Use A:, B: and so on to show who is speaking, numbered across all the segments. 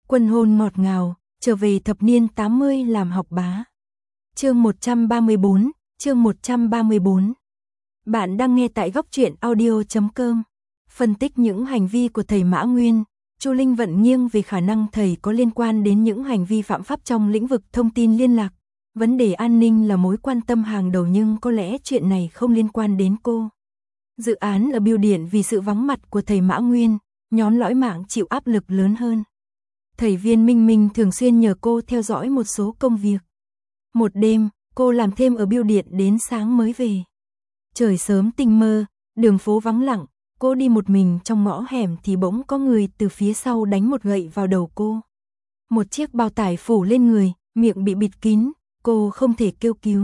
A: Quân hôn ngọt ngào, trở về thập niên 80 làm học bá. Chương 134, chương 134. Bạn đang nghe tại góc truyện audio.com. Phân tích những hành vi của thầy Mã Nguyên, Chu Linh vận nghiêng về khả năng thầy có liên quan đến những hành vi phạm pháp trong lĩnh vực thông tin liên lạc. Vấn đề an ninh là mối quan tâm hàng đầu nhưng có lẽ chuyện này không liên quan đến cô. Dự án ở Bưu Điện vì sự vắng mặt của thầy Mã Nguyên, nhóm lõi mạng chịu áp lực lớn hơn. Thầy Viên Minh Minh thường xuyên nhờ cô theo dõi một số công việc. Một đêm, cô làm thêm ở Bưu Điện đến sáng mới về. Trời sớm tinh mơ, đường phố vắng lặng, cô đi một mình trong ngõ hẻm thì bỗng có người từ phía sau đánh một gậy vào đầu cô. Một chiếc bao tải phủ lên người, miệng bị bịt kín, cô không thể kêu cứu.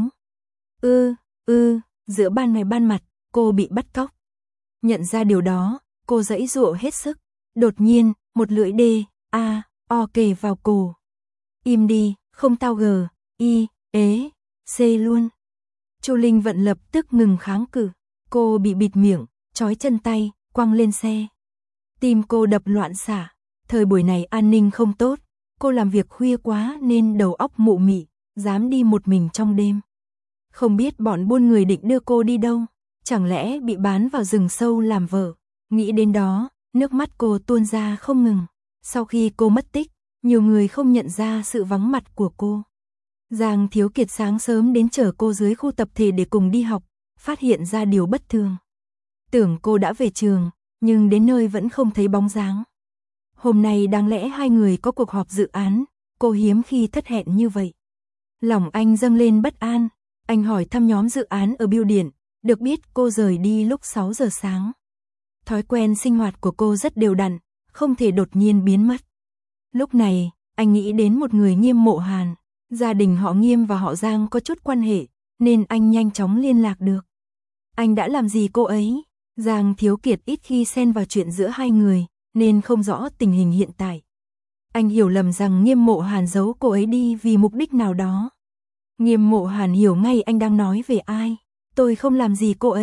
A: Giữa ban ngày ban mặt, cô bị bắt cóc. Nhận ra điều đó, cô giãy giụa hết sức. Đột nhiên, một lưỡi D.A.O kề vào cổ. Im đi, không tao G.I.E.C luôn. Chu Linh vận lập tức ngừng kháng cự. Cô bị bịt miệng, trói chân tay, quăng lên xe. Tim cô đập loạn xạ. Thời buổi này an ninh không tốt. Cô làm việc khuya quá nên đầu óc mụ mị, dám đi một mình trong đêm. Không biết bọn buôn người định đưa cô đi đâu. Chẳng lẽ bị bán vào rừng sâu làm vợ. Nghĩ đến đó, nước mắt cô tuôn ra không ngừng. Sau khi cô mất tích, nhiều người không nhận ra sự vắng mặt của cô. Giang Thiếu Kiệt sáng sớm đến chở cô dưới khu tập thể để cùng đi học, phát hiện ra điều bất thường. Tưởng cô đã về trường, nhưng đến nơi vẫn không thấy bóng dáng. Hôm nay đáng lẽ hai người có cuộc họp dự án, cô hiếm khi thất hẹn như vậy. Lòng anh dâng lên bất an, anh hỏi thăm nhóm dự án ở Bưu Điện, được biết cô rời đi lúc 6 giờ sáng. Thói quen sinh hoạt của cô rất đều đặn, không thể đột nhiên biến mất. Lúc này, anh nghĩ đến một người Nghiêm Mộ Hàn, gia đình họ Nghiêm và họ Giang có chút quan hệ, nên anh nhanh chóng liên lạc được. Anh đã làm gì cô ấy? Giang Thiếu Kiệt ít khi xen vào chuyện giữa hai người, nên không rõ tình hình hiện tại. Anh hiểu lầm rằng Nghiêm Mộ Hàn giấu cô ấy đi vì mục đích nào đó. Nghiêm Mộ Hàn hiểu ngay anh đang nói về ai. Tôi không làm gì cô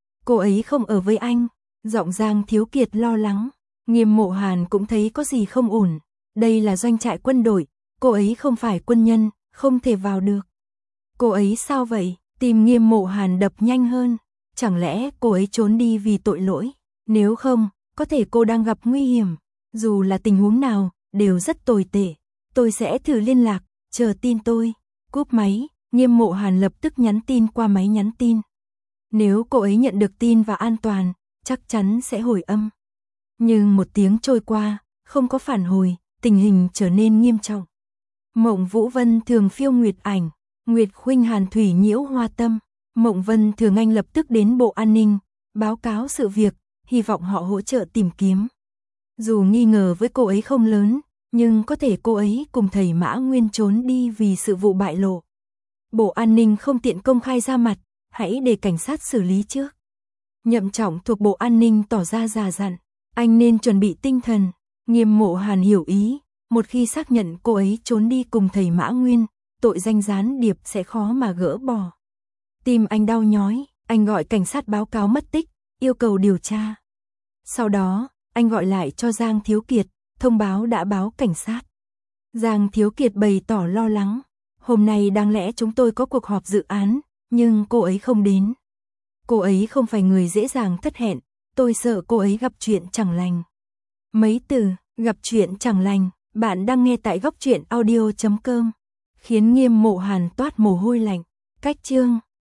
A: ấy không ở với anh. Giọng Giang Thiếu Kiệt lo lắng. Nghiêm Mộ Hàn cũng thấy có gì không ổn. Đây là doanh trại quân đội, cô ấy không phải quân nhân, không thể vào được. Cô ấy sao vậy? Tim Nghiêm Mộ Hàn đập nhanh hơn. Chẳng lẽ cô ấy trốn đi vì tội lỗi? Nếu không, có thể cô đang gặp nguy hiểm. Dù là tình huống nào, đều rất tồi tệ. Tôi sẽ thử liên lạc, chờ tin tôi. Cúp máy, Nghiêm Mộ Hàn lập tức nhắn tin qua máy nhắn tin. Nếu cô ấy nhận được tin và an toàn, chắc chắn sẽ hồi âm. Nhưng một tiếng trôi qua, không có phản hồi, tình hình trở nên nghiêm trọng. Mộng Vũ Vân thường phiêu nguyệt ảnh, Nguyệt Khuynh Hàn thủy nhiễu hoa tâm. Mộng Vân thường anh lập tức đến Bộ An ninh, báo cáo sự việc, hy vọng họ hỗ trợ tìm kiếm. Dù nghi ngờ với cô ấy không lớn, nhưng có thể cô ấy cùng thầy Mã Nguyên trốn đi vì sự vụ bại lộ. Bộ An ninh không tiện công khai ra mặt, hãy để cảnh sát xử lý trước. Nhậm Trọng thuộc Bộ An ninh tỏ ra già dặn, anh nên chuẩn bị tinh thần. Nghiêm Mộ Hàn hiểu ý, một khi xác nhận cô ấy trốn đi cùng thầy Mã Nguyên, tội danh gián điệp sẽ khó mà gỡ bỏ. Tim anh đau nhói, anh gọi cảnh sát báo cáo mất tích, yêu cầu điều tra. Sau đó, anh gọi lại cho Giang Thiếu Kiệt, thông báo đã báo cảnh sát. Giang Thiếu Kiệt bày tỏ lo lắng, hôm nay đáng lẽ chúng tôi có cuộc họp dự án, nhưng cô ấy không đến. Cô ấy không phải người dễ dàng thất hẹn, tôi sợ cô ấy gặp chuyện chẳng lành. Mấy từ, gặp chuyện chẳng lành, bạn đang nghe tại góc truyện audio.com, khiến Nghiêm Mộ Hàn toát mồ hôi lạnh. Cách chương